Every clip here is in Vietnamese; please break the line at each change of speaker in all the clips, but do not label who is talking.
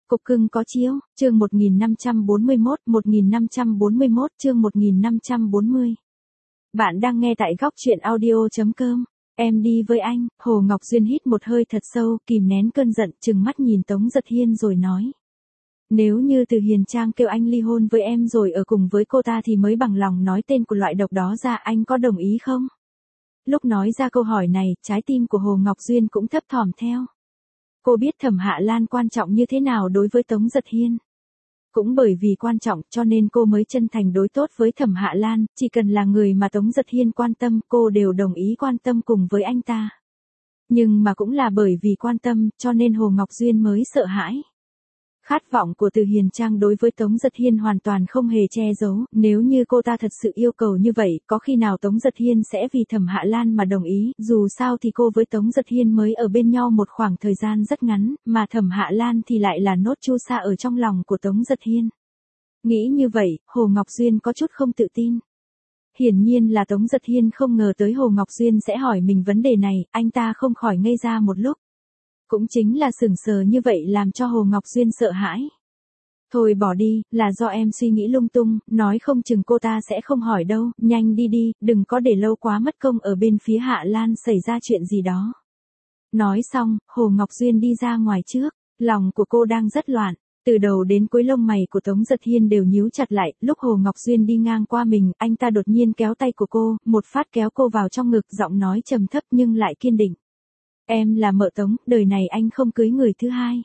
Cục cưng có chiếu, chương 1541, chương 1540. Bạn đang nghe tại góc truyện audio.com. Em đi với anh. Hồ Ngọc Duyên hít một hơi thật sâu, kìm nén cơn giận, trừng mắt nhìn Tống Giật Hiên rồi nói. Nếu như Từ Hiền Trang kêu anh ly hôn với em rồi ở cùng với cô ta thì mới bằng lòng nói tên của loại độc đó ra, anh có đồng ý không? Lúc nói ra câu hỏi này, trái tim của Hồ Ngọc Duyên cũng thấp thỏm theo. Cô biết Thẩm Hạ Lan quan trọng như thế nào đối với Tống Giật Hiên. Cũng bởi vì quan trọng cho nên cô mới chân thành đối tốt với Thẩm Hạ Lan, chỉ cần là người mà Tống Giật Hiên quan tâm cô đều đồng ý quan tâm cùng với anh ta. Nhưng mà cũng là bởi vì quan tâm cho nên Hồ Ngọc Duyên mới sợ hãi. Khát vọng của Từ Hiền Trang đối với Tống Giật Hiên hoàn toàn không hề che giấu, nếu như cô ta thật sự yêu cầu như vậy, có khi nào Tống Giật Hiên sẽ vì Thẩm Hạ Lan mà đồng ý, dù sao thì cô với Tống Giật Hiên mới ở bên nhau một khoảng thời gian rất ngắn, mà Thẩm Hạ Lan thì lại là nốt chu sa ở trong lòng của Tống Giật Hiên. Nghĩ như vậy, Hồ Ngọc Duyên có chút không tự tin. Hiển nhiên là Tống Giật Hiên không ngờ tới Hồ Ngọc Duyên sẽ hỏi mình vấn đề này, anh ta không khỏi ngây ra một lúc. Cũng chính là sững sờ như vậy làm cho Hồ Ngọc Duyên sợ hãi. Thôi bỏ đi, là do em suy nghĩ lung tung, nói không chừng cô ta sẽ không hỏi đâu, nhanh đi đi, đừng có để lâu quá mất công ở bên phía Hạ Lan xảy ra chuyện gì đó. Nói xong, Hồ Ngọc Duyên đi ra ngoài trước, lòng của cô đang rất loạn, từ đầu đến cuối lông mày của Tống Giật Hiên đều nhíu chặt lại, lúc Hồ Ngọc Duyên đi ngang qua mình, anh ta đột nhiên kéo tay của cô, một phát kéo cô vào trong ngực, giọng nói trầm thấp nhưng lại kiên định. Em là mợ Tống, đời này anh không cưới người thứ hai.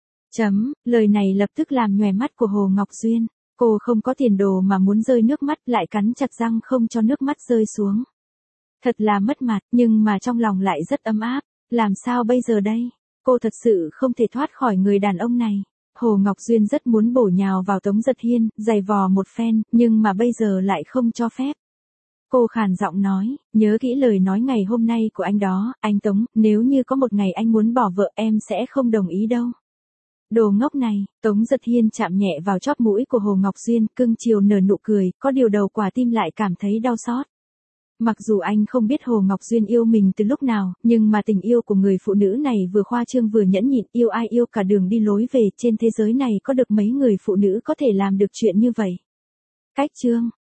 Lời này lập tức làm nhòe mắt của Hồ Ngọc Duyên. Cô không có tiền đồ mà muốn rơi nước mắt, lại cắn chặt răng không cho nước mắt rơi xuống. Thật là mất mặt, nhưng mà trong lòng lại rất ấm áp. Làm sao bây giờ đây? Cô thật sự không thể thoát khỏi người đàn ông này. Hồ Ngọc Duyên rất muốn bổ nhào vào Tống Giật Hiên, giày vò một phen, nhưng mà bây giờ lại không cho phép. Cô khàn giọng nói, nhớ kỹ lời nói ngày hôm nay của anh đó, anh Tống, nếu như có một ngày anh muốn bỏ vợ em sẽ không đồng ý đâu. Đồ ngốc này, Tống Giật Hiên chạm nhẹ vào chóp mũi của Hồ Ngọc Duyên, cưng chiều nở nụ cười, có điều đầu quả tim lại cảm thấy đau xót. Mặc dù anh không biết Hồ Ngọc Duyên yêu mình từ lúc nào, nhưng mà tình yêu của người phụ nữ này vừa khoa trương vừa nhẫn nhịn, yêu ai yêu cả đường đi lối về, trên thế giới này có được mấy người phụ nữ có thể làm được chuyện như vậy. Cách chương